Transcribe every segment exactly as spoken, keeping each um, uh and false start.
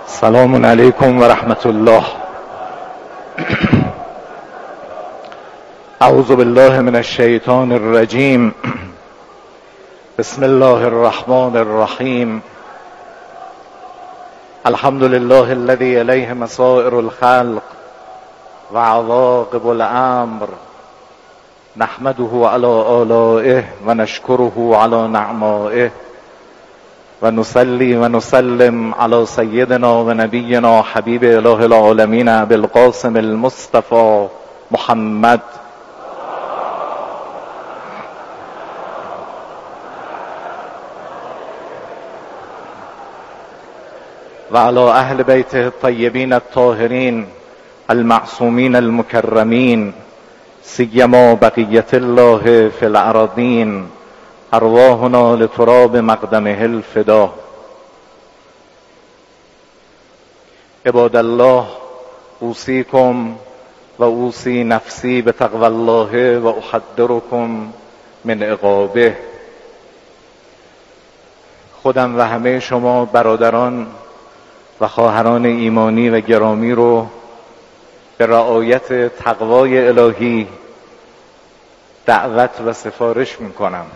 سلام علیکم و رحمت الله. اعوذ بالله من الشیطان الرجیم. بسم الله الرحمن الرحیم. الحمد لله الذي الیه مصائر الخلق و عواقب الامر، نحمده علی آلائه و نشکره علی نعمائه و نصلی و نسلم علی سیدنا و نبینا حبیب اله العالمین ابی القاسم المصطفى محمد و علی اهل بیته الطیبین الطاهرین المعصومین المکرمین، سیما بقیت الله فی الارضین، ارواحنا لتراب مقدمه الفدا. عباد الله، اوصیکم و اوصی نفسی بتقوی الله و احذرکم من عقابه. خودم و همه شما برادران و خواهران ایمانی و گرامی رو به رعایت تقوای الهی دعوت و سفارش میکنم.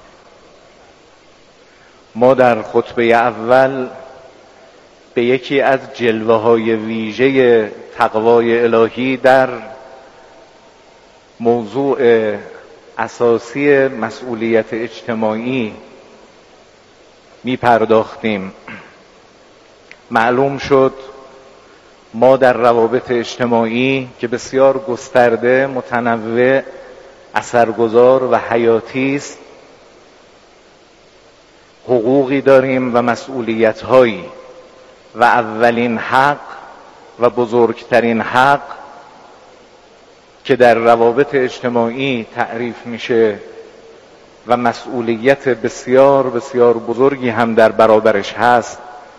ما در خطبه اول به یکی از جلوه های ویژه تقوای الهی در موضوع اساسی مسئولیت اجتماعی می پرداختیم. معلوم شد ما در روابط اجتماعی که بسیار گسترده، متنوع، اثرگذار و حیاتی است، حقوقی داریم و مسئولیت‌هایی، و اولین حق و بزرگترین حق که در روابط اجتماعی تعریف میشه و مسئولیت بسیار بسیار بزرگی هم در برابرش هست،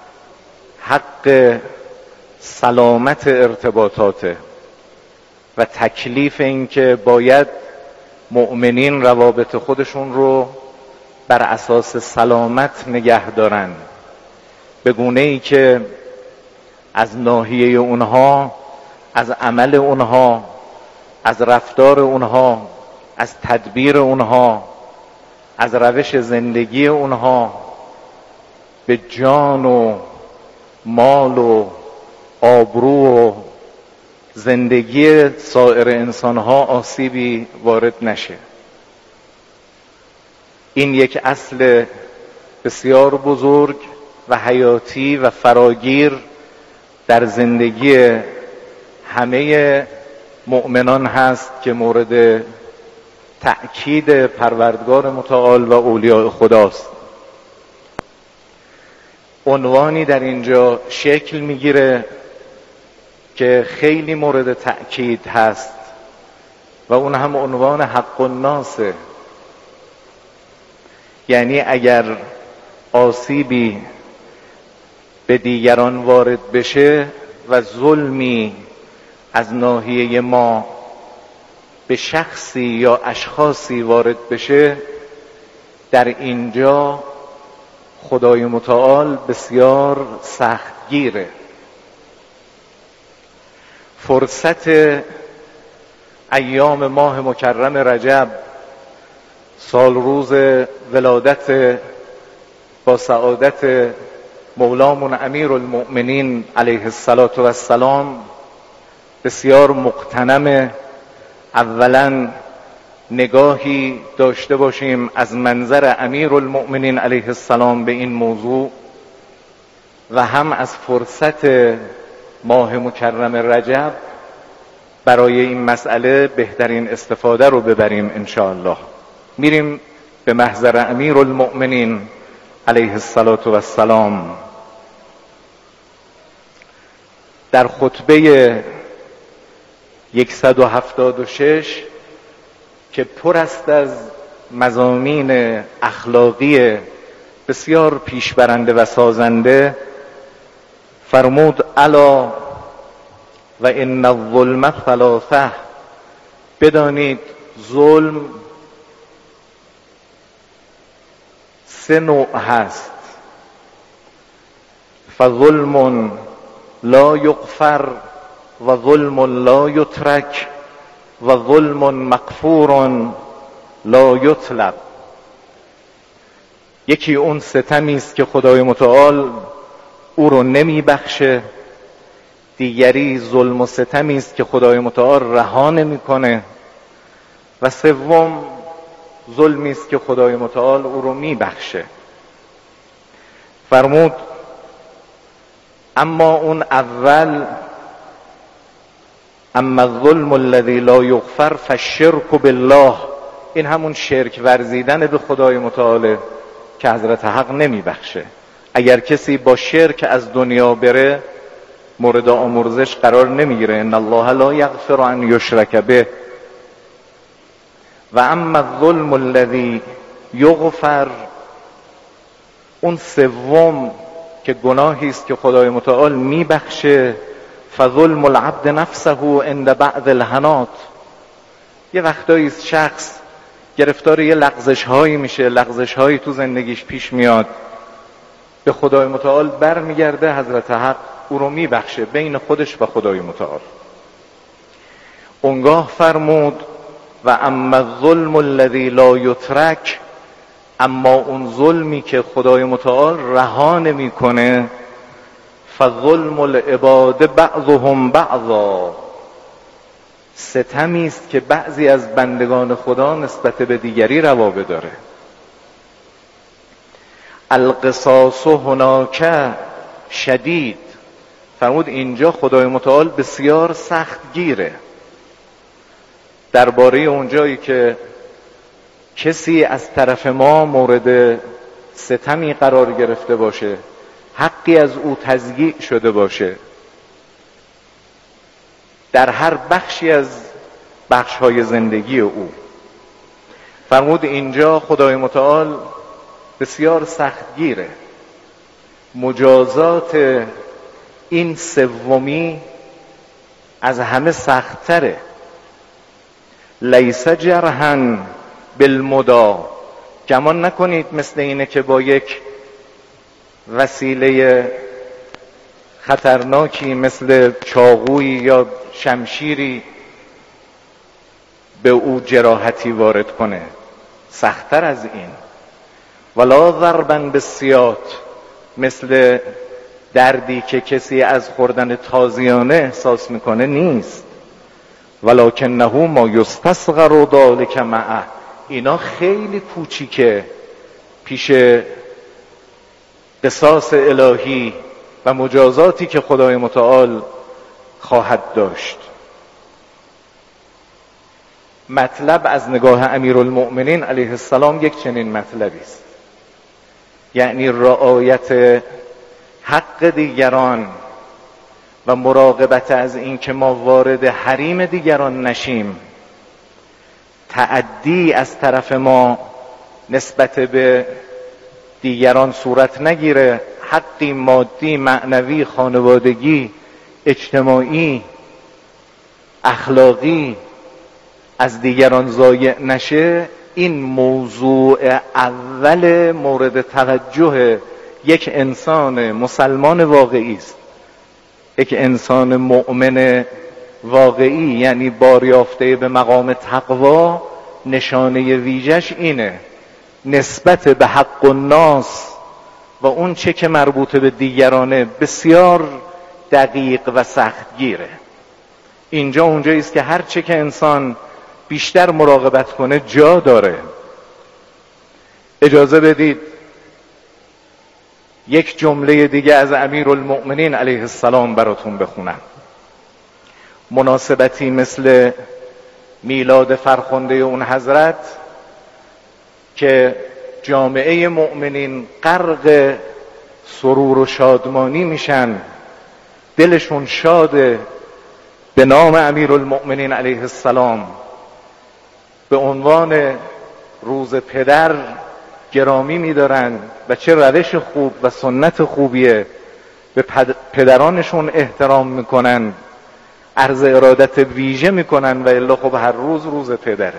حق سلامت ارتباطاته و تکلیف این که باید مؤمنین روابط خودشون رو بر اساس سلامت نگه دارن، به گونه ای که از ناحیه اونها، از عمل اونها، از رفتار اونها، از تدبیر اونها، از روش زندگی اونها به جان و مال و آبرو و زندگی سایر انسانها آسیبی وارد نشه. این یک اصل بسیار بزرگ و حیاتی و فراگیر در زندگی همه مؤمنان هست که مورد تأکید پروردگار متعال و اولیاء خداست. عنوانی در اینجا شکل میگیره که خیلی مورد تأکید هست و اون هم عنوان حق الناسه. یعنی اگر آسیبی به دیگران وارد بشه و ظلمی از ناحیه ما به شخصی یا اشخاصی وارد بشه، در اینجا خدای متعال بسیار سختگیره. فرصت ایام ماه مکرم رجب، سال روز ولادت با سعادت مولامون امیر المؤمنین علیه السلام، بسیار مغتنم. اولا نگاهی داشته باشیم از منظر امیر المؤمنین علیه السلام به این موضوع و هم از فرصت ماه مکرم رجب برای این مسئله بهترین استفاده رو ببریم انشاءالله. میریم به محضر امیر المؤمنین علیه السلام. در خطبه صد و هفتاد و شش که پر است از مضامین اخلاقی بسیار پیشبرنده و سازنده، فرمود الا و ان الظلم ثلاثه، بدانید ظلم سه نوع هست. فظلم لا یغفر و ظلم لا یترک و ظلم مغفور لا یطلب. یکی اون ستمی است که خدای متعال او رو نمی بخشه، دیگری ظلم و ستمی است که خدای متعال رها نمی کنه، و سوم ظلمی است که خدای متعال او رو می بخشه. فرمود اما اون اول، اما الظلم الذی لا یغفر فالشرک بالله، این همون شرک ورزیدن به خدای متعال که حضرت حق نمی بخشه. اگر کسی با شرک از دنیا بره مورد آمرزش قرار نمیگیره. ان الله لا یغفر ان یشرک به. و اما الظلم الذی یغفر، اون سوم که گناهی است که خدای متعال میبخشه، فظلم العبد نفسه عند بعض الحنات. یه وقتایی است شخص گرفتار یه لغزش هایی میشه، لغزش هایی تو زندگیش پیش میاد، به خدای متعال بر میگرده، حضرت حق او رو میبخشه بین خودش و خدای متعال. اونگاه فرمود و اما الظلم الذی لا یترک، اما اون ظلمی که خدای متعال رها نمیکنه، فظلم العباد بعضهم بعضا، ستمی است که بعضی از بندگان خدا نسبت به دیگری روا بداره. القصاص هناک شدید، فرمود اینجا خدای متعال بسیار سخت گیره درباره اونجایی که کسی از طرف ما مورد ستمی قرار گرفته باشه، حقی از او تضییع شده باشه در هر بخشی از بخش‌های زندگی او. فرمود اینجا خدای متعال بسیار سختگیره. مجازات این سومی از همه سخت‌تره. لیس جرحا بالمدا، گمان نکنید مثل اینه که با یک وسیله خطرناکی مثل چاقویی یا شمشیری به او جراحتی وارد کنه. سخت‌تر از این. ولا ضربا بالسیاط، مثل دردی که کسی از خوردن تازیانه احساس میکنه نیست. ولکنه ما یستصغر ذلک معه، اینا خیلی کوچیکه پیش قصاص الهی و مجازاتی که خدای متعال خواهد داشت. مطلب از نگاه امیرالمؤمنین علیه السلام یک چنین مطلبی است، یعنی رعایت حق دیگران و مراقبت از این که ما وارد حریم دیگران نشیم، تعدی از طرف ما نسبت به دیگران صورت نگیره، حقی مادی، معنوی، خانوادگی، اجتماعی، اخلاقی از دیگران ضایع نشه. این موضوع اول مورد توجه یک انسان مسلمان واقعی است، یک انسان مؤمن واقعی، یعنی باریافته به مقام تقوا. نشانه ویژش اینه، نسبت به حق الناس و اون چه که مربوط به دیگرانه بسیار دقیق و سختگیره. اینجا اونجایی است که هر چه که انسان بیشتر مراقبت کنه جا داره. اجازه بدید یک جمله دیگه از امیرالمؤمنین علیه السلام براتون بخونم. مناسبتی مثل میلاد فرخنده اون حضرت که جامعه مؤمنین غرق سرور و شادمانی میشن، دلشون شاده، به نام امیرالمؤمنین علیه السلام به عنوان روز پدر گرامی می‌دارن و چه روش خوب و سنت خوبیه، به پدرانشون احترام میکنن، عرض ارادت ویژه میکنن و الا خب هر روز روز پدره.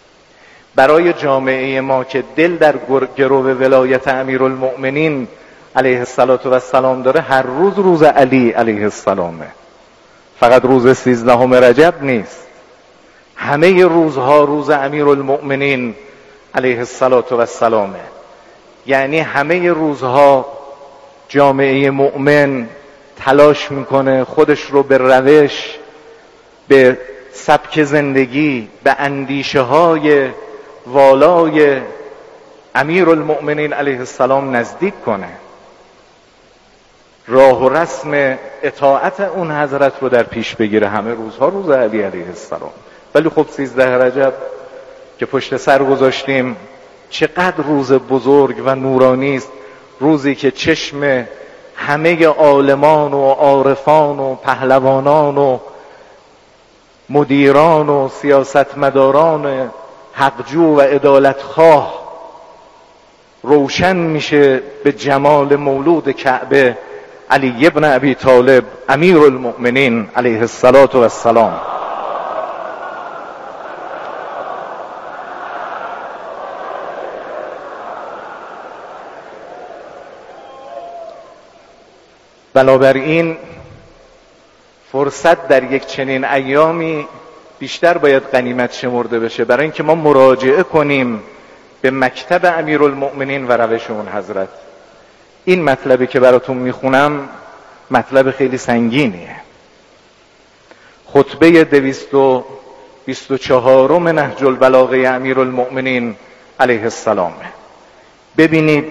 برای جامعه ما که دل در گرو ولایت امیرالمؤمنین علیه السلام داره هر روز روز علی علیه السلامه، فقط روز سیزدهم رجب نیست، همه روزها روز امیرالمؤمنین علیه السلامه. یعنی همه روزها جامعه مؤمن تلاش میکنه خودش رو به روش، به سبک زندگی، به اندیشه های والای امیرالمؤمنین علیه السلام نزدیک کنه، راه و رسم اطاعت اون حضرت رو در پیش بگیره. همه روزها روز علی علیه السلام. ولی خب سیزده رجب که پشت سر گذاشتیم چقدر روز بزرگ و نورانی است، روزی که چشم همه عالمان و عارفان و پهلوانان و مدیران و سیاستمداران حقجو و عدالتخواه روشن میشه به جمال مولود کعبه علی ابن ابی طالب امیرالمؤمنین علیه السلام. بنابراین فرصت در یک چنین ایامی بیشتر باید غنیمت شمرده بشه برای اینکه ما مراجعه کنیم به مکتب امیرالمؤمنین و روش اون حضرت. این مطلبی که براتون میخونم مطلب خیلی سنگینیه. خطبه دویست و بیست و چهارم نهج البلاغه امیرالمؤمنین علیه السلام. ببینید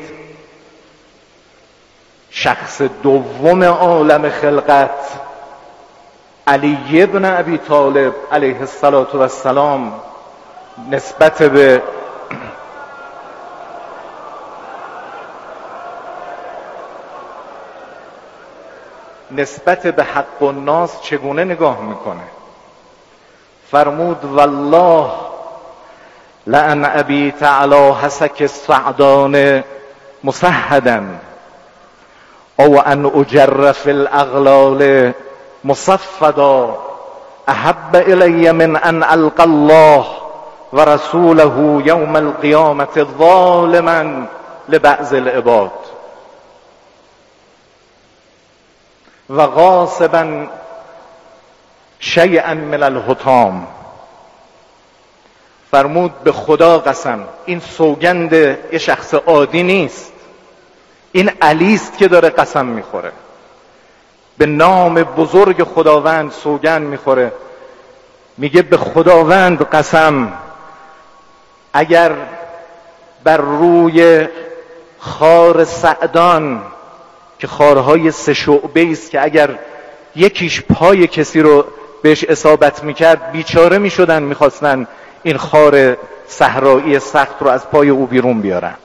شخص دوم عالم خلقت علی ابن ابی طالب علیه السلام نسبت به نسبت به حق الناس چگونه نگاه میکنه. فرمود والله لأن ابیت علی حسک السعدان مسهدا او ان اجر فی الاغلال مصفدا احب الی من ان القى الله و رسوله یوم القیامة ظالما لبعض العباد و غاصبا شیئا من الحطام. فرمود به خدا قسم، این سوگند یه شخص عادی نیست، این علی است که داره قسم میخوره، به نام بزرگ خداوند سوگند میخوره. میگه به خداوند قسم اگر بر روی خار سعدان که خارهای سه شعبه است که اگر یکیش پای کسی رو بهش اصابت میکرد بیچاره میشدن، میخواستن این خار صحرایی سخت رو از پای او بیرون بیارن،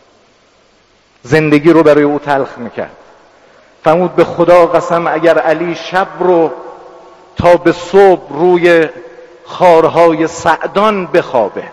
زندگی رو برای او تلخ میکرد. فرمود به خدا قسم اگر علی شب رو تا به صبح روی خارهای سعدان بخوابه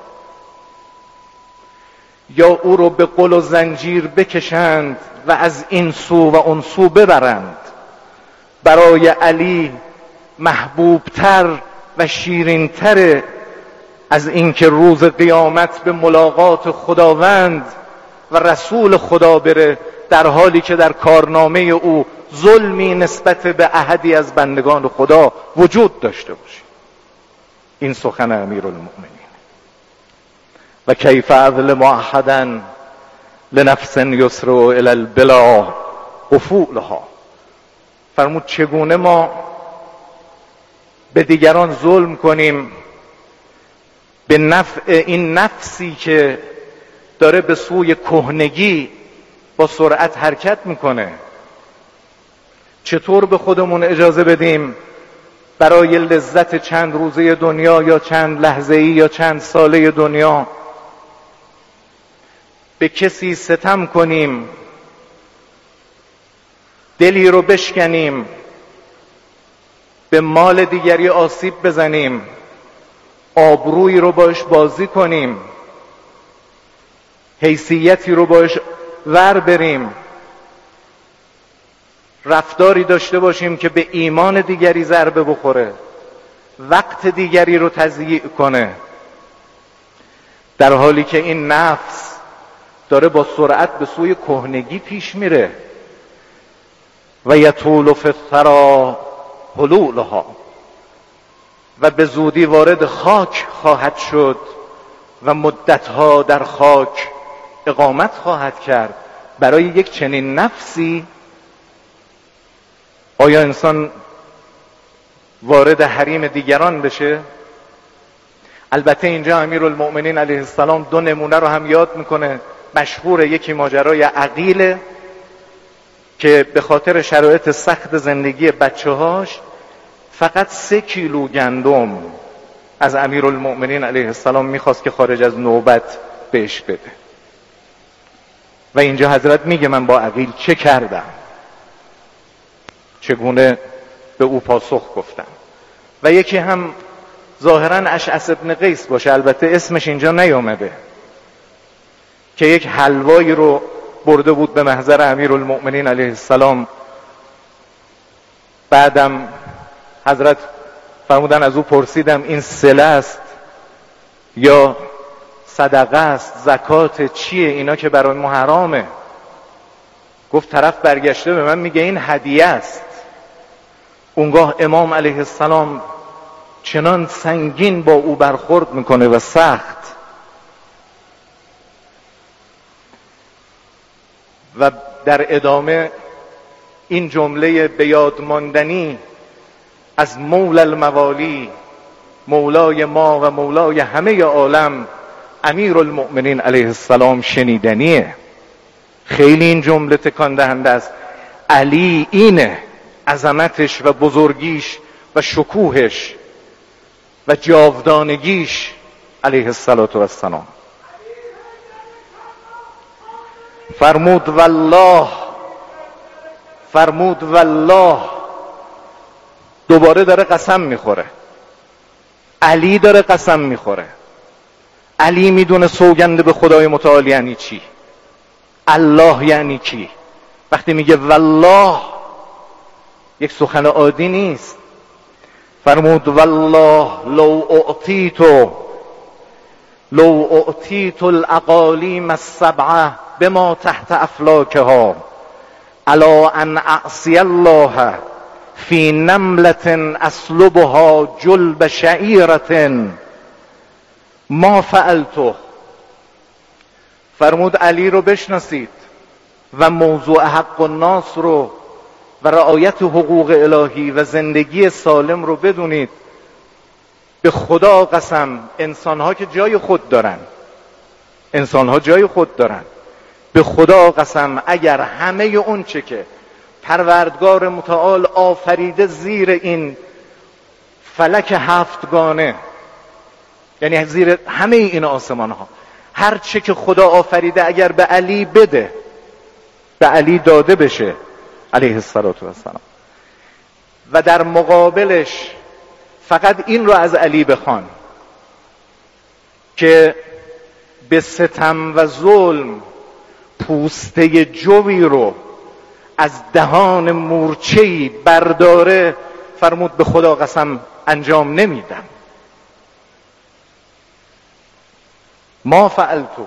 یا او رو به قل و زنجیر بکشند و از این سو و اون سو ببرند، برای علی محبوبتر و شیرینتر از این که روز قیامت به ملاقات خداوند و رسول خدا بره، در حالی که در کارنامه او ظلمی نسبت به احدی از بندگان خدا وجود داشته باشه. این سخن امیرالمؤمنین. و کیف اظلم احدا لنفس یسر الی البلا قفولها. فرمود چگونه ما به دیگران ظلم کنیم به نفع این نفسی که داره به سوی کهنگی با سرعت حرکت میکنه. چطور به خودمون اجازه بدیم برای لذت چند روزه دنیا یا چند لحظه‌ای یا چند ساله دنیا به کسی ستم کنیم، دلی رو بشکنیم، به مال دیگری آسیب بزنیم، آبرویی رو باش بازی کنیم، حیثیتی رو باش ور بریم، رفتاری داشته باشیم که به ایمان دیگری ضربه بخوره، وقت دیگری رو تضییع کنه، در حالی که این نفس داره با سرعت به سوی کهنگی پیش میره. و یطول فی الثری حلولها، و به زودی وارد خاک خواهد شد و مدتها در خاک اقامت خواهد کرد. برای یک چنین نفسی آیا انسان وارد حریم دیگران بشه؟ البته اینجا امیرالمؤمنین علیه السلام دو نمونه رو هم یاد میکنه. مشهور، یکی ماجرای عقیله که به خاطر شرایط سخت زندگی بچه هاش فقط سه کیلو گندم از امیرالمؤمنین علیه السلام میخواست که خارج از نوبت بهش بده، و اینجا حضرت میگه من با عقیل چه کردم، چگونه به او پاسخ گفتم. و یکی هم ظاهرا اشعث ابن قیس باشه، البته اسمش اینجا نیامده، که یک حلوایی رو برده بود به محضر امیرالمؤمنین علیه السلام. بعدم حضرت فرمودن، از او پرسیدم این صله است یا صدقه است، زکات چیه اینا که برای ما حرامه؟ گفت طرف برگشته به من میگه این هدیه است. اونگاه امام علیه السلام چنان سنگین با او برخورد میکنه و سخت، و در ادامه این جمله به یاد ماندنی از مولا الموالی، مولای ما و مولای همه عالم، امیرالمؤمنین علیه السلام شنیدنیه. خیلی این جمله تکان دهنده است. علی اینه، عظمتش و بزرگیش و شکوهش و جاودانگیش علیه السلام. فرمود والله، فرمود والله، دوباره داره قسم میخوره. علی داره قسم میخوره. علی میدونه سوگند به خدای متعال یعنی چی، الله یعنی کی. وقتی میگه والله یک سخن عادی نیست. فرمود والله لو اعطیتو لو اعطیت الاقالیم السبعه بما تحت افلاکها الا ان اعصی الله فی نملة اسلبها جلب شعیرة ما فعلته. فرمود علی رو بشناسید و موضوع حق الناس رو و رعایت حقوق الهی و زندگی سالم رو بدونید. به خدا قسم، انسانها که جای خود دارن، انسانها جای خود دارن، به خدا قسم اگر همه اون چه که پروردگار متعال آفریده زیر این فلک هفتگانه، یعنی زیر همه این آسمان ها، هر چه که خدا آفریده اگر به علی بده، به علی داده بشه علیه السلام، و در مقابلش فقط این رو از علی بخوان که به ستم و ظلم پوسته جوی رو از دهان مورچه‌ای برداره، فرمود به خدا قسم انجام نمیدم. ما فعلته.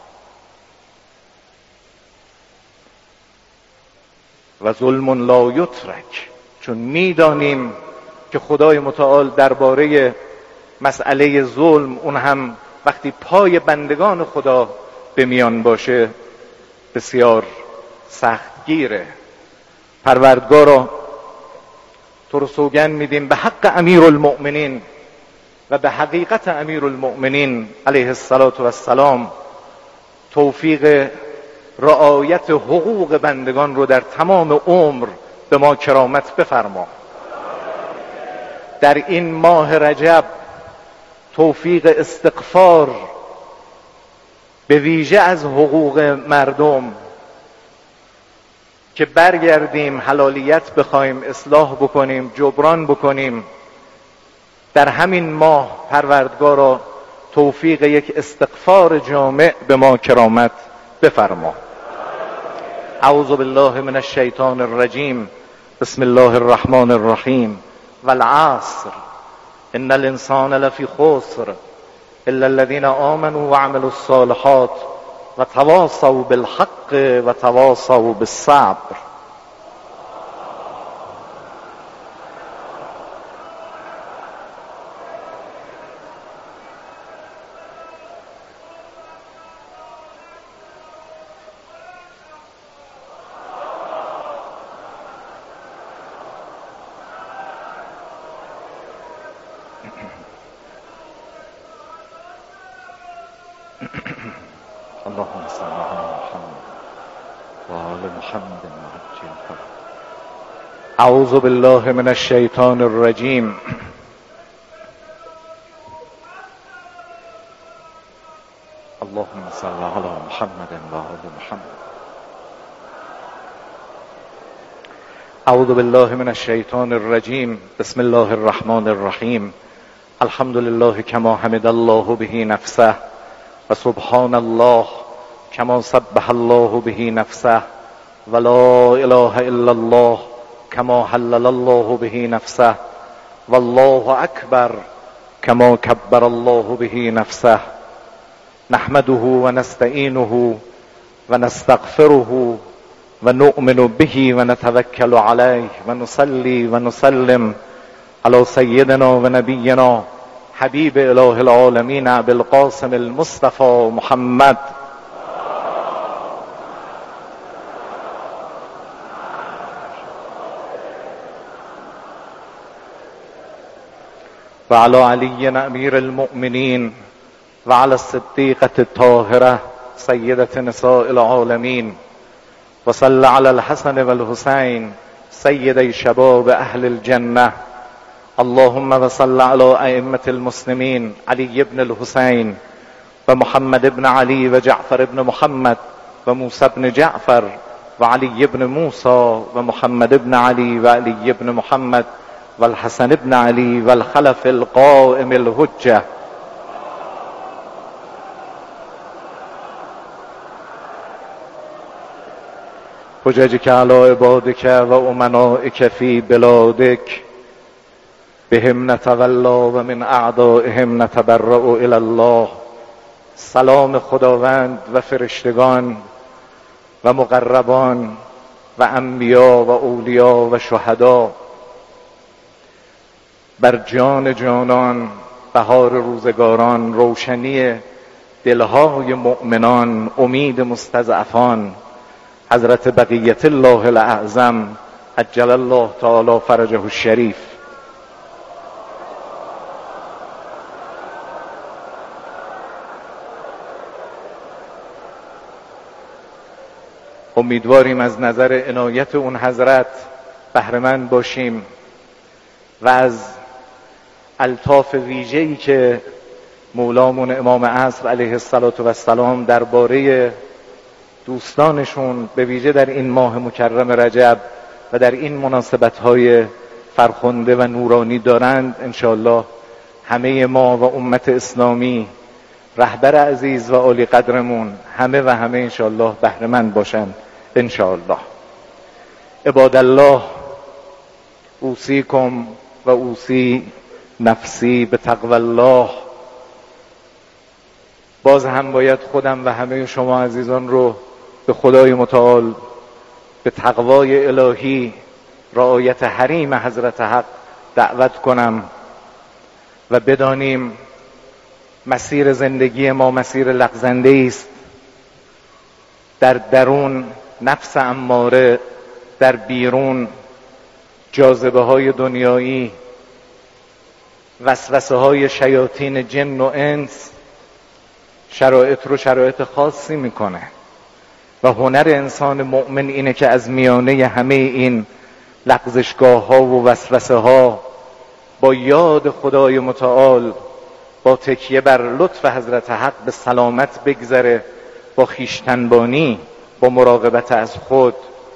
و ظلم لا یترک، چون میدانیم که خدای متعال درباره مسئله ظلم، اون هم وقتی پای بندگان خدا به میان باشه، بسیار سختگیره. پروردگارا تو رو سوگند میدیم به حق امیرالمؤمنین و به حقیقت امیرالمؤمنین علیه السلام توفیق رعایت حقوق بندگان رو در تمام عمر به ما کرامت بفرما. در این ماه رجب توفیق استغفار به ویژه از حقوق مردم، که برگردیم حلالیت بخوایم، اصلاح بکنیم، جبران بکنیم. در همین ماه پروردگارا توفیق یک استغفار جامع به ما کرامت بفرما. اعوذ بالله من الشیطان الرجیم. بسم الله الرحمن الرحیم. والعصر ان الانسان لفی خسر الا الذين آمنوا وعملوا الصالحات وتواصوا بالحق وتواصوا بالصبر. اللهم صل على محمد و آل محمد وعجل فرجهم. اعوذ بالله من الشیطان الرجیم. اللهم صل على محمد و آل محمد. اعوذ بالله من الشیطان الرجیم. بسم الله الرحمن الرحیم. الحمد لله كما حمد الله به نفسه و سبحان الله كما سبح الله به نفسه و لا اله الا الله كما حلل الله به نفسه والله اکبر كما كبر الله به نفسه. نحمده و نستعینه و نستغفره و نؤمن به و نتوکل علیه و نصلی و نسلم على سیدنا و نبینا حبیب اله العالمین ابی القاسم المصطفى محمد و علی علی امیر المؤمنین و علی الصدیقة الطاهرة سیدة نساء العالمین و صلی علی الحسن و الحسین سیدی شباب اهل الجنة. اللهم و صل علی ائمة المسلمین علی بن الحسین و محمد بن علی و جعفر بن محمد و موسی بن جعفر و علی بن موسی و محمد بن علی و علی بن محمد و الحسن بن علی و الخلف القائم الحجة. حججك على عبادك و امنائك في بلادك بهم نتولا و من اعدائهم نتبرأ الى الله. سلام خداوند و فرشتگان و مقربان و انبیا و اولیا و شهدا بر جان جانان، بهار روزگاران، روشنی دلهای مؤمنان، امید مستضعفان، حضرت بقیت الله الاعظم عجل الله تعالی فرجه الشریف. امیدواریم از نظر عنایت اون حضرت بهره‌مند باشیم و از الطاف ویژه‌ای که مولامون امام عصر علیه السلام درباره دوستانشون به ویژه در این ماه مکرم رجب و در این مناسبت‌های فرخنده و نورانی دارند، انشاءالله همه ما و امت اسلامی، رهبر عزیز و عالی قدرمون، همه و همه انشاءالله بهره‌مند باشند انشاءالله. عباد الله، اوصیکم و اوصی نفسی به تقوی الله. باز هم باید خودم و همه شما عزیزان رو به خدای متعال، به تقوای الهی، رعایت حریم حضرت حق دعوت کنم و بدانیم مسیر زندگی ما مسیر لغزنده است. در درون نفس اماره، در بیرون جاذبه های دنیایی، وسوسه های شیاطین جن و انس شرایط رو شرایط خاصی میکنه و هنر انسان مؤمن اینه که از میانه همه این لغزشگاه ها و وسوسه ها با یاد خدای متعال، با تکیه بر لطف حضرت حق به سلامت بگذره، با خویشتنبانی، با مراقبت از خود،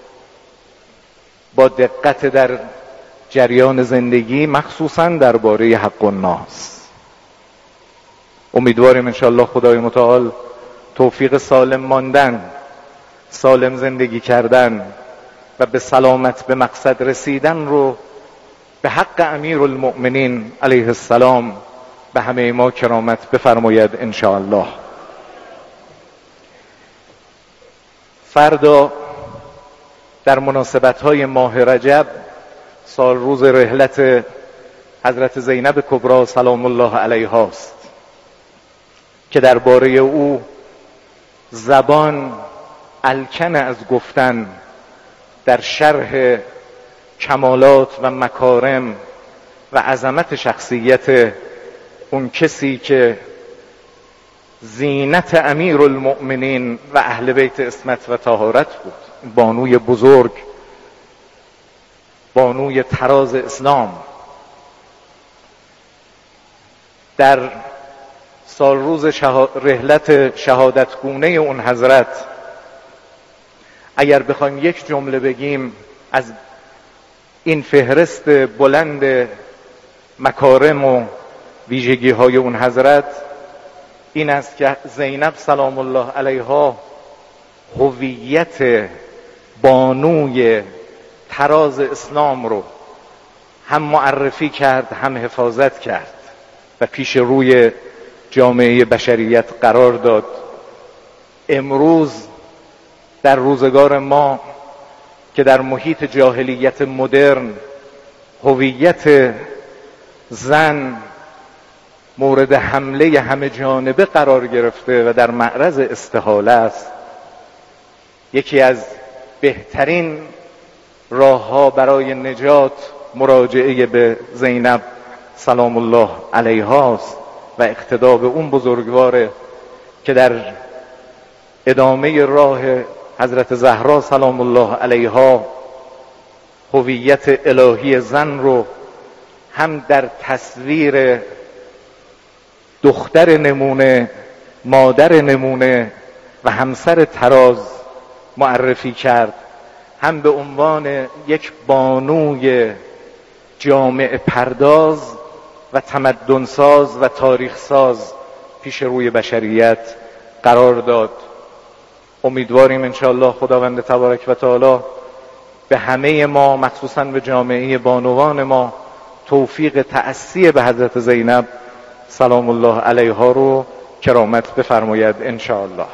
با دقت در جریان زندگی، مخصوصا درباره حق الناس. امیدواریم انشاءالله خدای متعال توفیق سالم ماندن، سالم زندگی کردن و به سلامت به مقصد رسیدن رو به حق امیر المؤمنین علیه السلام به همه ما کرامت بفرماید انشاءالله. فردا در مناسبت‌های ماه رجب سال روز رحلت حضرت زینب کبری سلام الله علیها است که درباره او زبان الکن از گفتن در شرح کمالات و مکارم و عظمت شخصیت اون کسی که زینت امیر المؤمنین و اهل بیت عصمت و طهارت بود، بانوی بزرگ، بانوی تراز اسلام. در سال روز شها... رحلت شهادتگونه اون حضرت اگر بخوایم یک جمله بگیم از این فهرست بلند مکارم و ویژگی های اون حضرت این است که زینب سلام الله علیها هویت بانوی تراز اسلام رو هم معرفی کرد هم حفاظت کرد و پیش روی جامعه بشریت قرار داد. امروز در روزگار ما که در محیط جاهلیت مدرن هویت زن مورد حمله همه جانبه قرار گرفته و در معرض استحاله است، یکی از بهترین راه‌ها برای نجات مراجعه به زینب سلام الله علیها است و اقتدا به اون بزرگواره که در ادامه راه حضرت زهرا سلام الله علیها هویت الهی زن رو هم در تصویر دختر نمونه، مادر نمونه و همسر تراز معرفی کرد، هم به عنوان یک بانوی جامعه پرداز و تمدنساز و تاریخ ساز پیش روی بشریت قرار داد. امیدواریم انشاءالله خداوند تبارک و تعالی به همه ما مخصوصا به جامعه بانوان ما توفیق تأسی به حضرت زینب سلام الله علیها رو کرامت بفرماید انشاءالله.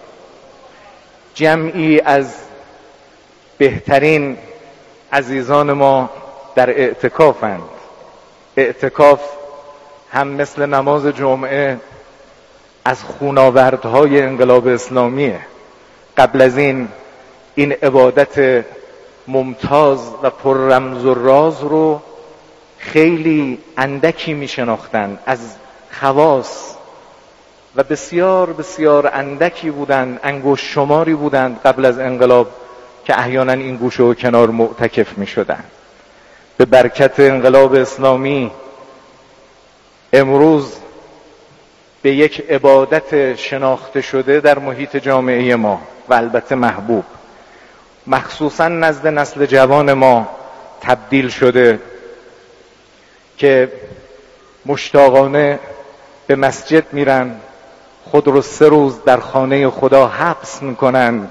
جمعی از بهترین عزیزان ما در اعتکافند. اعتکاف هم مثل نماز جمعه از خوناوردهای انقلاب اسلامیه. قبل از این این عبادت ممتاز و پر رمز و راز رو خیلی اندکی می شناختن از خواص و بسیار بسیار اندکی بودند، انگشت شماری بودند قبل از انقلاب که احیانا این گوشه و کنار معتکف می شدن. به برکت انقلاب اسلامی امروز به یک عبادت شناخته شده در محیط جامعه ما و البته محبوب مخصوصا نزد نسل جوان ما تبدیل شده که مشتاقانه به مسجد میرن، خود رو سه روز در خانه خدا حبس میکنن،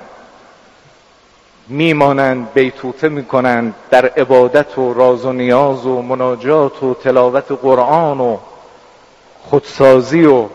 میمانند، بیتوته میکنند در عبادت و راز و نیاز و مناجات و تلاوت قرآن و خودسازی و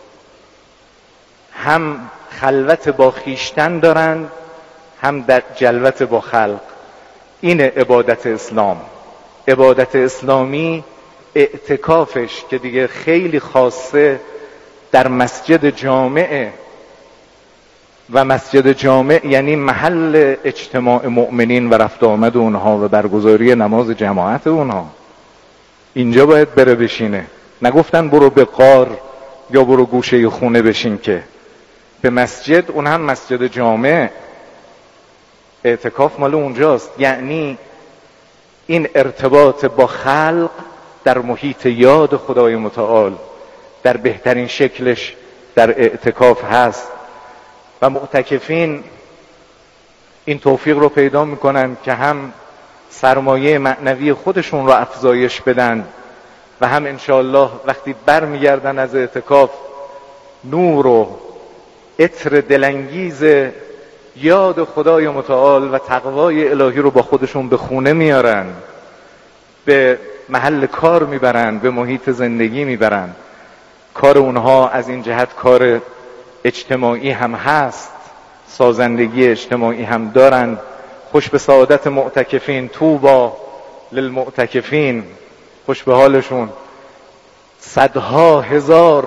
هم خلوت با خیشتن دارند هم در جلوت با خلق. این عبادت اسلام. عبادت اسلامی اعتکافش که دیگه خیلی خاصه در مسجد جامعه و مسجد جامع یعنی محل اجتماع مؤمنین و رفت آمد اونها و برگزاری نماز جماعت اونها. اینجا باید بره بشینه. نگفتن برو به غار یا برو گوشه خونه بشین، که به مسجد، اون هم مسجد جامع. اعتکاف مال اونجاست. یعنی این ارتباط با خلق در محیط یاد خدای متعال در بهترین شکلش در اعتکاف هست و معتکفین این توفیق رو پیدا میکنن که هم سرمایه معنوی خودشون رو افزایش بدن و هم انشاءالله وقتی بر میگردن از اعتکاف نور و عطر دلانگیز یاد خدای متعال و تقوای الهی رو با خودشون به خونه میارن، به محل کار میبرن، به محیط زندگی میبرن. کار اونها از این جهت کار اجتماعی هم هست، سازندگی اجتماعی هم دارن. خوش به سعادت معتکفین، طوبی للمعتکفین، خوش به حالشون. صدها هزار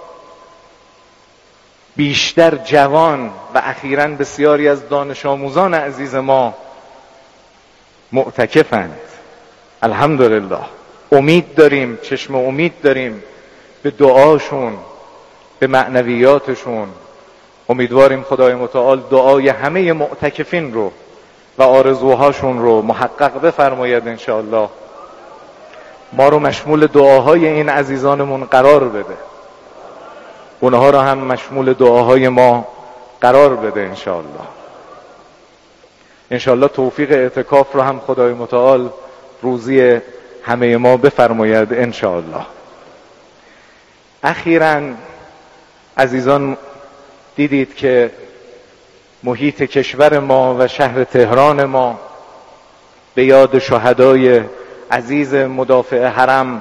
بیشتر جوان و اخیراً بسیاری از دانش آموزان عزیز ما معتکفند. الحمدلله. امید داریم، چشم امید داریم به دعاشون، به معنویاتشون. امیدواریم خدای متعال دعای همه معتکفین رو و آرزوهاشون رو محقق بفرماید انشاءالله. ما رو مشمول دعاهای این عزیزانمون قرار بده، اونها رو هم مشمول دعاهای ما قرار بده انشاءالله. انشاءالله توفیق اعتکاف رو هم خدای متعال روزی همه ما بفرماید انشاءالله. اخیراً عزیزان دیدید که محیط کشور ما و شهر تهران ما به یاد شهدای عزیز مدافع حرم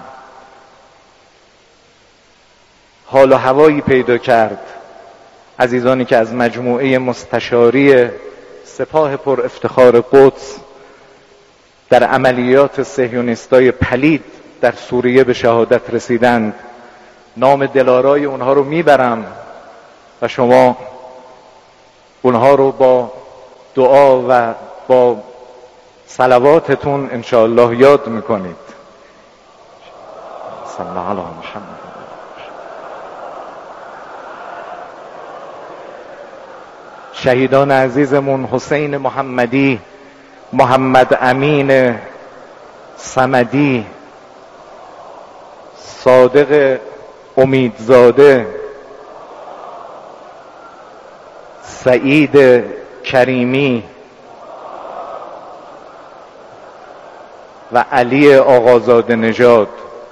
حال و هوایی پیدا کرد. عزیزانی که از مجموعه مستشاری سپاه پر افتخار قدس در عملیات صهیونیستای پلید در سوریه به شهادت رسیدند، نام دلارای اونها رو میبرم و شما اونها رو با دعا و با صلواتتون انشاءالله یاد میکنید. صلی الله علی محمد. شهیدان عزیزمون حسین محمدی، محمد امین صمدی، صادق امیدزاده، سعید کریمی و علی آقازاده نژاد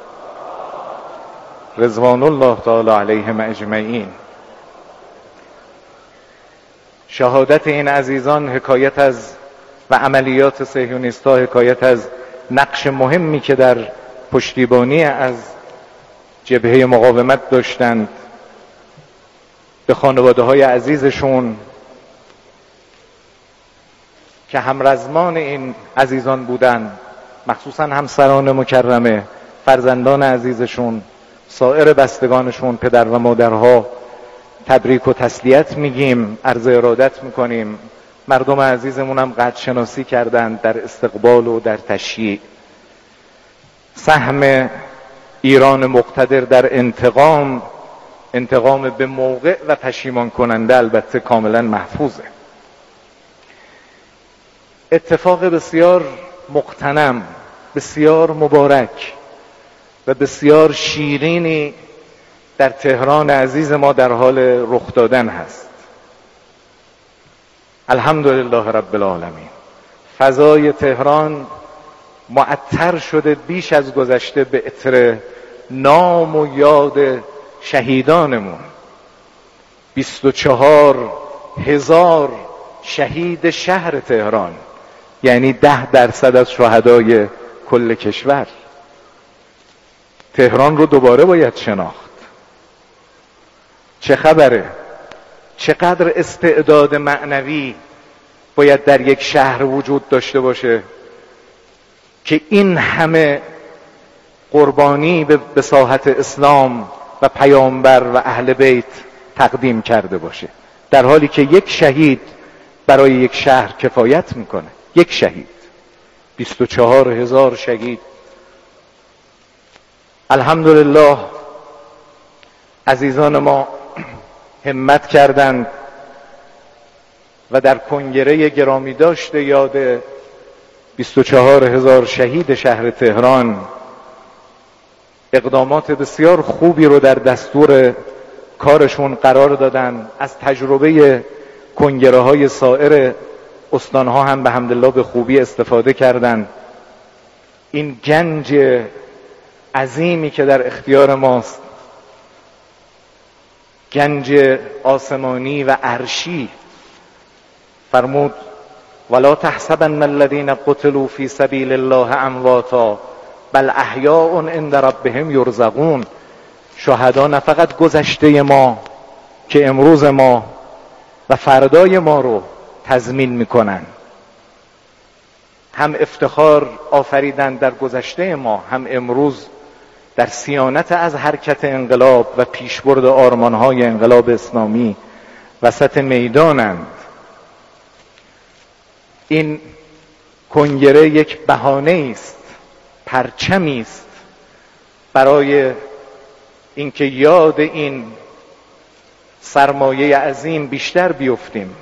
رضوان الله تعالی علیهم اجمعین. شهادت این عزیزان حکایت از و عملیات صهیونیست‌ها حکایت از نقش مهمی که در پشتیبانی از جبهه مقاومت داشتند. به خانواده های عزیزشون که همرزمان این عزیزان بودند، مخصوصا همسران مکرمه، فرزندان عزیزشون، سایر بستگانشون، پدر و مادرها، تبریک و تسلیت میگیم، عرض ارادت میکنیم. مردم عزیزمون هم قدر شناسی کردند در استقبال و در تشییع. سهم ایران مقتدر در انتقام، انتقام به موقع و پشیمان کننده البته کاملا محفوظه. اتفاق بسیار مغتنم، بسیار مبارک و بسیار شیرینی در تهران عزیز ما در حال رخ دادن هست. الحمدلله رب العالمین. فضای تهران معطر شده بیش از گذشته به عطر نام و یاد شهیدانمون. بیست و چهار هزار شهید شهر تهران، یعنی ده درصد از شهدای کل کشور. تهران رو دوباره باید شناخت. چه خبره؟ چقدر استعداد معنوی باید در یک شهر وجود داشته باشه که این همه قربانی به ساحت اسلام و پیامبر و اهل بیت تقدیم کرده باشه، در حالی که یک شهید برای یک شهر کفایت میکنه. یک شهید، بیست و چهار هزار شهید. الحمدلله عزیزان ما همت کردند و در کنگره گرامی داشته یاد بیست و چهار هزار شهید شهر تهران اقدامات بسیار خوبی رو در دستور کارشون قرار دادن. از تجربه کنگره های سایر استانها هم به حمدالله به خوبی استفاده کردند. این گنج عظیمی که در اختیار ماست، گنج آسمانی و عرشی، فرمود ولا تحسبن الذين قتلوا في سبيل الله امواتا بل احیاء عند ربهم یرزقون. شهدا نه فقط گذشته ما که امروز ما و فردای ما رو تضمین میکنن، هم افتخار آفریدن در گذشته ما، هم امروز در صیانت از حرکت انقلاب و پیشبرد آرمانهای انقلاب اسلامی وسط میدانند. این کنگره یک بهانه است، پرچمی است برای اینکه یاد این سرمایه عظیم بیشتر بیفتیم.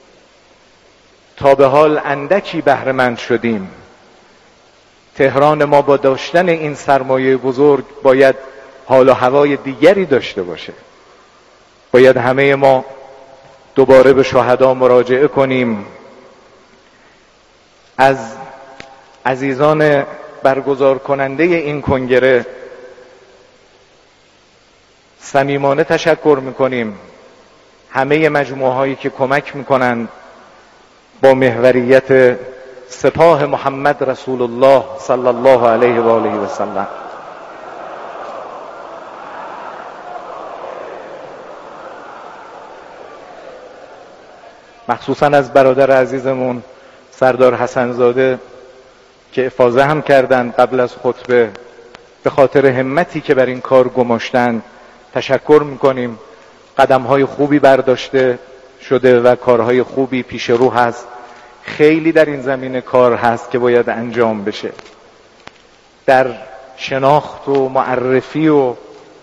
تا به حال اندکی بهره مند شدیم. تهران ما با داشتن این سرمایه بزرگ باید حال و هوای دیگری داشته باشه. باید همه ما دوباره به شهدا مراجعه کنیم. از عزیزان برگزار کننده این کنگره صمیمانه تشکر میکنیم. همه مجموعه هایی که کمک میکنند با محوریت سپاه محمد رسول الله صلی الله علیه و آله و سلم. مخصوصا از برادر عزیزمون سردار حسنزاده که افاضه هم کردند قبل از خطبه، به خاطر همتی که بر این کار گماشتند تشکر میکنیم. قدم‌های خوبی برداشته شده و کارهای خوبی پیش رو هست. خیلی در این زمینه کار هست که باید انجام بشه. در شناخت و معرفی و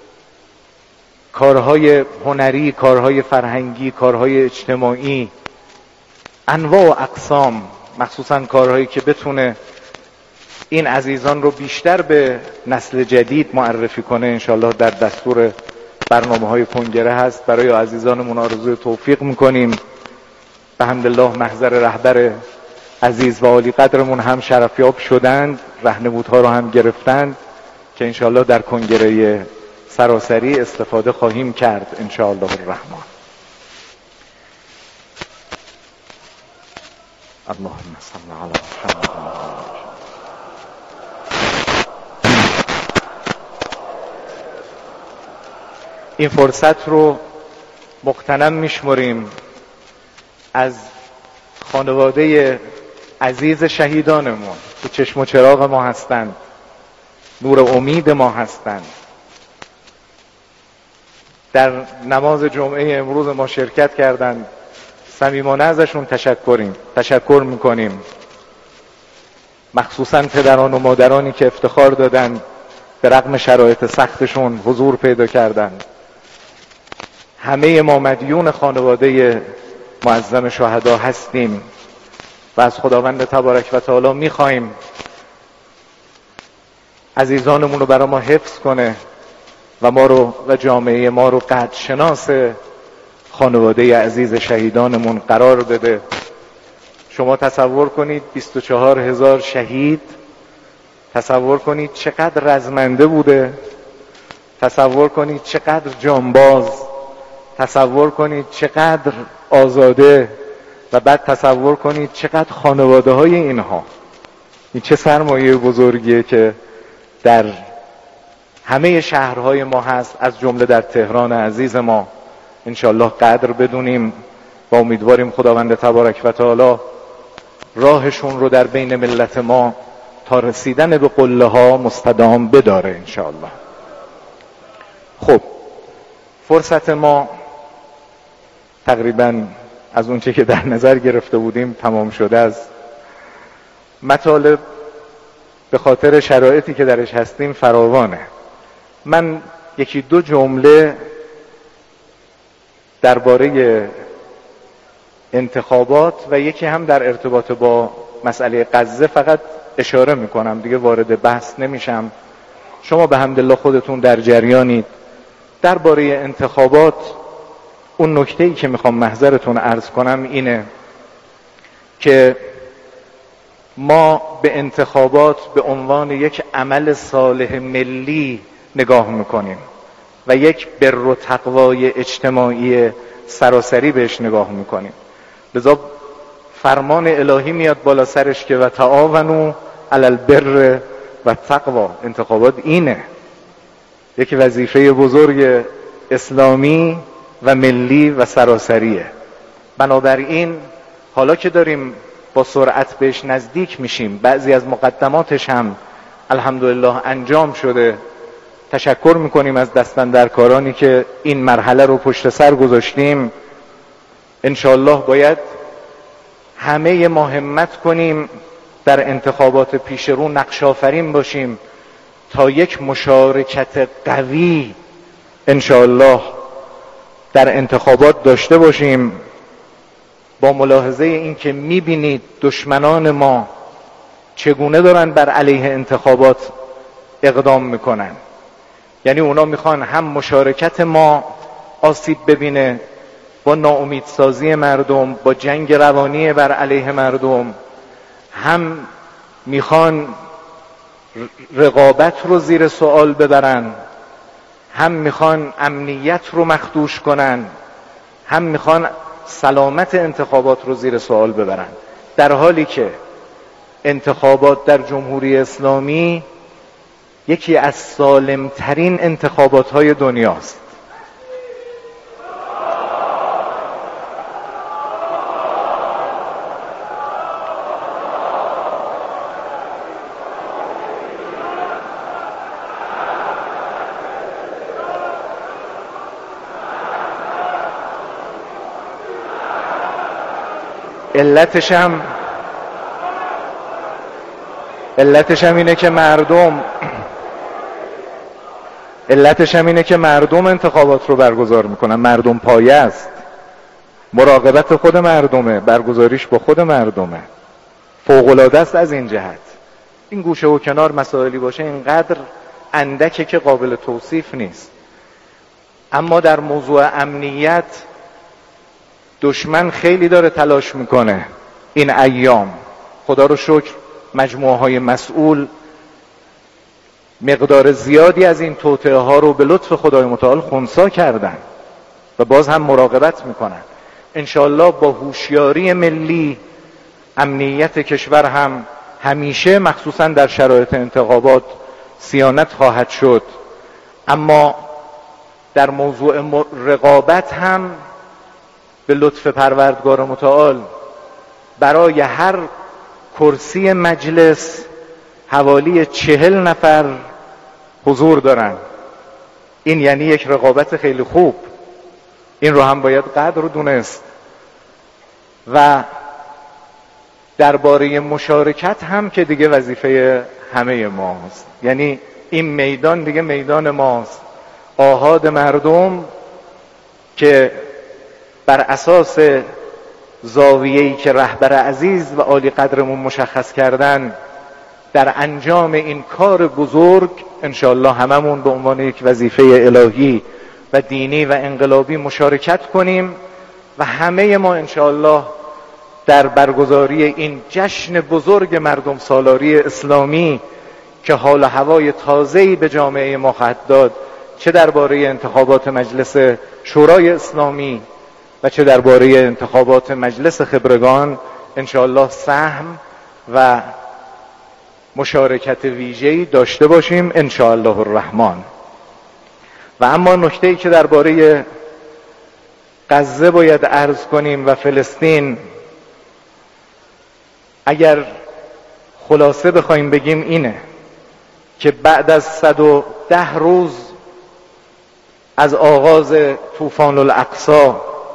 کارهای هنری، کارهای فرهنگی، کارهای اجتماعی، انواع و اقسام، مخصوصا کارهایی که بتونه این عزیزان رو بیشتر به نسل جدید معرفی کنه، انشالله در دستور برنامه های کنگره هست. برای عزیزانمون آرزوی توفیق میکنیم. به حمدالله محضر رهبر عزیز و عالی قدرمون هم شرفیاب شدند، راهنمودها رو هم گرفتند که انشالله در کنگره سراسری استفاده خواهیم کرد انشاءالله الرحمن. اللهم صل علی محمد. این فرصت رو مغتنم میشمریم از خانواده عزیز شهیدانمون که چشم و چراغ ما هستند، نور امید ما هستند. در نماز جمعه امروز ما شرکت کردند. صمیمانه ازشون تشکریم تشکر میکنیم. مخصوصا پدران و مادرانی که افتخار دادن به رغم شرایط سختشون حضور پیدا کردن. همه ما مدیون خانواده معظم شهدا هستیم و از خداوند تبارک و تعالی میخوایم عزیزانمون رو برای ما حفظ کنه و ما رو و جامعه ما رو قدر شناس خانواده عزیز شهیدانمون قرار بده. شما تصور کنید بیست و چهار هزار شهید، تصور کنید چقدر رزمنده بوده، تصور کنید چقدر جانباز، تصور کنید چقدر آزاده و بعد تصور کنید چقدر خانواده های اینها. این چه سرمایه بزرگیه که در همه شهرهای ما هست، از جمله در تهران عزیز ما. انشالله قدر بدونیم و امیدواریم خداوند تبارک و تعالی راهشون رو در بین ملت ما تا رسیدن به قله ها مستدام بداره انشالله. خب فرصت ما تقریبا از اونچه که در نظر گرفته بودیم تمام شده است. مطالب به خاطر شرایطی که درش هستیم فراوانه. من یکی دو جمله درباره انتخابات و یکی هم در ارتباط با مسئله غزه فقط اشاره میکنم، دیگه وارد بحث نمیشم. شما به حمدالله خودتون در جریانید. درباره انتخابات اون نکته‌ای که میخوام محضرتون عرض کنم اینه که ما به انتخابات به عنوان یک عمل صالح ملی نگاه میکنیم و یک بر و تقوای اجتماعی سراسری بهش نگاه میکنیم. لذا فرمان الهی میاد بالا سرش که و تعاونوا علی البر و تقوا. انتخابات اینه، یک وظیفه بزرگ اسلامی و ملی و سراسریه. بنابراین حالا که داریم با سرعت بهش نزدیک میشیم، بعضی از مقدماتش هم الحمدلله انجام شده، تشکر میکنیم از دستاندرکارانی که این مرحله رو پشت سر گذاشتیم. انشالله باید همه ما همت کنیم در انتخابات پیش رو نقش آفرین باشیم تا یک مشارکت قوی انشاءالله در انتخابات داشته باشیم، با ملاحظه این که میبینید دشمنان ما چگونه دارن بر علیه انتخابات اقدام میکنن. یعنی اونا میخوان هم مشارکت ما آسیب ببینه با ناامیدسازی مردم، با جنگ روانی بر علیه مردم، هم میخوان رقابت رو زیر سوال ببرن، هم میخوان امنیت رو مخدوش کنن، هم میخوان سلامت انتخابات رو زیر سوال ببرن، در حالی که انتخابات در جمهوری اسلامی یکی از سالمترین انتخابات های دنیاست. علتش هم علتش هم اینه که مردم علتش هم اینه که مردم انتخابات رو برگزار میکنن. مردم پایه است، مراقبت خود مردمه، برگزاریش با خود مردمه، فوق‌العاده است. از این جهت این گوشه و کنار مسائلی باشه اینقدر اندکه که قابل توصیف نیست. اما در موضوع امنیت دشمن خیلی داره تلاش میکنه این ایام. خدا رو شکر مجموعه های مسئول مقدار زیادی از این توطئه ها رو به لطف خدای متعال خنثی کردن و باز هم مراقبت میکنن. انشاءالله با هوشیاری ملی امنیت کشور هم همیشه مخصوصا در شرایط انتخابات صیانت خواهد شد. اما در موضوع رقابت هم به لطف پروردگار متعال برای هر کرسی مجلس حوالی چهل نفر حضور دارن. این یعنی یک رقابت خیلی خوب، این رو هم باید قدر رو دونست. و درباره مشارکت هم که دیگه وظیفه همه ماست، یعنی این میدان دیگه میدان ماست. آحاد مردم که بر اساس زاویه‌ای که رهبر عزیز و عالی قدرمون مشخص کردن در انجام این کار بزرگ انشاءالله هممون به عنوان یک وظیفه الهی و دینی و انقلابی مشارکت کنیم و همه ما انشاءالله در برگزاری این جشن بزرگ مردم سالاری اسلامی که حال و هوای تازه‌ای به جامعه ما خواهد داد، چه درباره انتخابات مجلس شورای اسلامی و چه درباره انتخابات مجلس خبرگان، انشاءالله سهم و مشارکت ویژه‌ای داشته باشیم انشاءالله الرحمن. و اما نکته‌ای که درباره غزه باید عرض کنیم و فلسطین، اگر خلاصه بخوایم بگیم اینه که بعد از صد و ده روز از آغاز طوفان الاقصی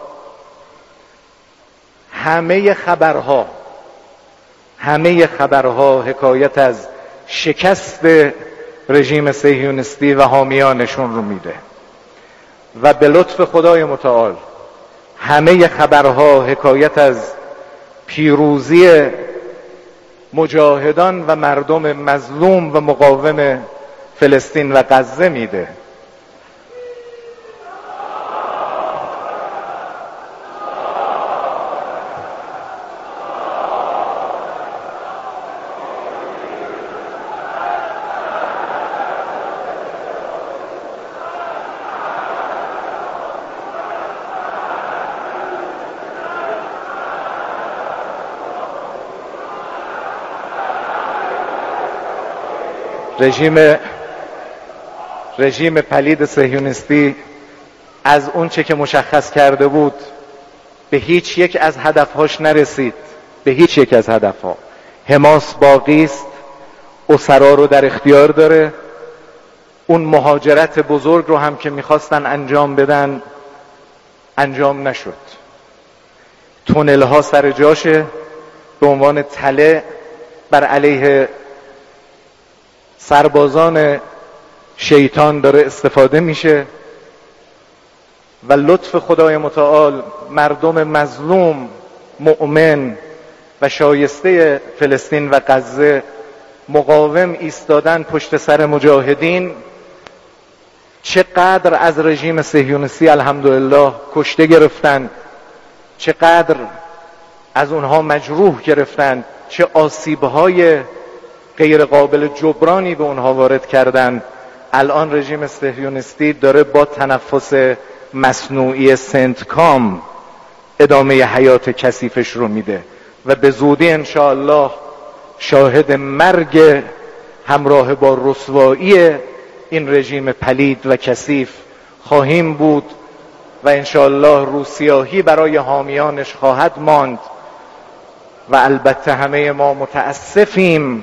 همه خبرها همه خبرها حکایت از شکست رژیم صهیونیستی و حامیانشون رو میده و به لطف خدای متعال همه خبرها حکایت از پیروزی مجاهدان و مردم مظلوم و مقاوم فلسطین و غزه میده. رژیم رژیم پلید صهیونیستی از اون چه که مشخص کرده بود به هیچ یک از هدفهاش نرسید. به هیچ یک از هدفها. حماس باقی است، اسرا رو در اختیار داره. اون مهاجرت بزرگ رو هم که میخواستن انجام بدن انجام نشد. تونل ها سر جاشه به عنوان تله بر علیه سربازان شیطان داره استفاده میشه و لطف خدای متعال مردم مظلوم، مؤمن و شایسته فلسطین و غزه مقاوم ایستادن پشت سر مجاهدین. چقدر از رژیم صهیونیستی الحمدلله کشته گرفتن، چقدر از اونها مجروح گرفتن، چه آسیبهای غیر قابل جبرانی به اونها وارد کردن. الان رژیم صهیونیستی داره با تنفس مصنوعی سنتکام ادامه حیات کثیفش رو میده و به زودی انشاءالله شاهد مرگ همراه با رسوایی این رژیم پلید و کثیف خواهیم بود و انشاءالله روسیاهی برای حامیانش خواهد ماند. و البته همه ما متاسفیم،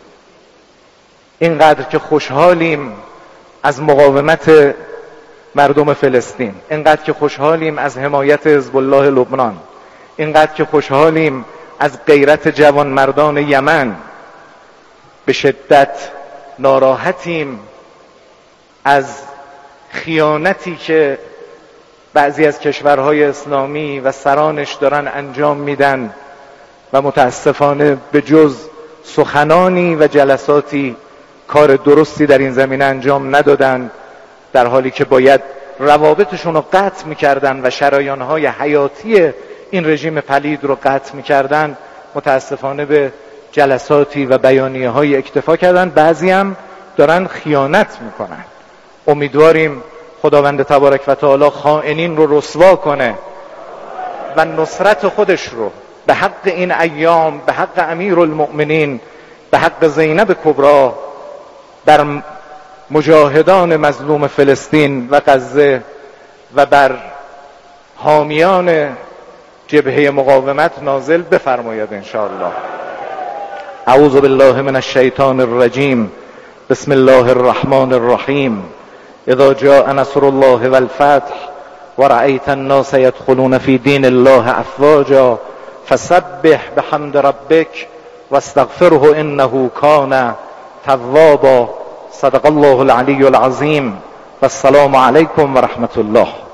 اینقدر که خوشحالیم از مقاومت مردم فلسطین، اینقدر که خوشحالیم از حمایت حزب الله لبنان، اینقدر که خوشحالیم از غیرت جوانمردان یمن، به شدت ناراحتیم از خیانتی که بعضی از کشورهای اسلامی و سرانش دارن انجام میدن و متاسفانه به جز سخنانی و جلساتی کار درستی در این زمینه انجام ندادن، در حالی که باید روابطشون رو قطع میکردن و شریانهای حیاتی این رژیم پلید رو قطع میکردن. متاسفانه به جلساتی و بیانیه های اکتفا کردن، بعضی هم دارن خیانت میکنن. امیدواریم خداوند تبارک و تعالی خائنین رو رسوا کنه و نصرت خودش رو به حق این ایام، به حق امیرالمؤمنین، به حق زینب کبری بر مجاهدان مظلوم فلسطین و غزه و بر حامیان جبهه مقاومت نازل بفرماید انشاءالله. اعوذ بالله من الشیطان الرجیم. بسم الله الرحمن الرحیم. اذا جاء نصر الله والفتح ورأيت الناس يدخلون في دين الله افواجا فسبح بحمد ربك واستغفره انه كان توابا. صدق الله العلی العظیم و السلام علیکم و رحمت الله.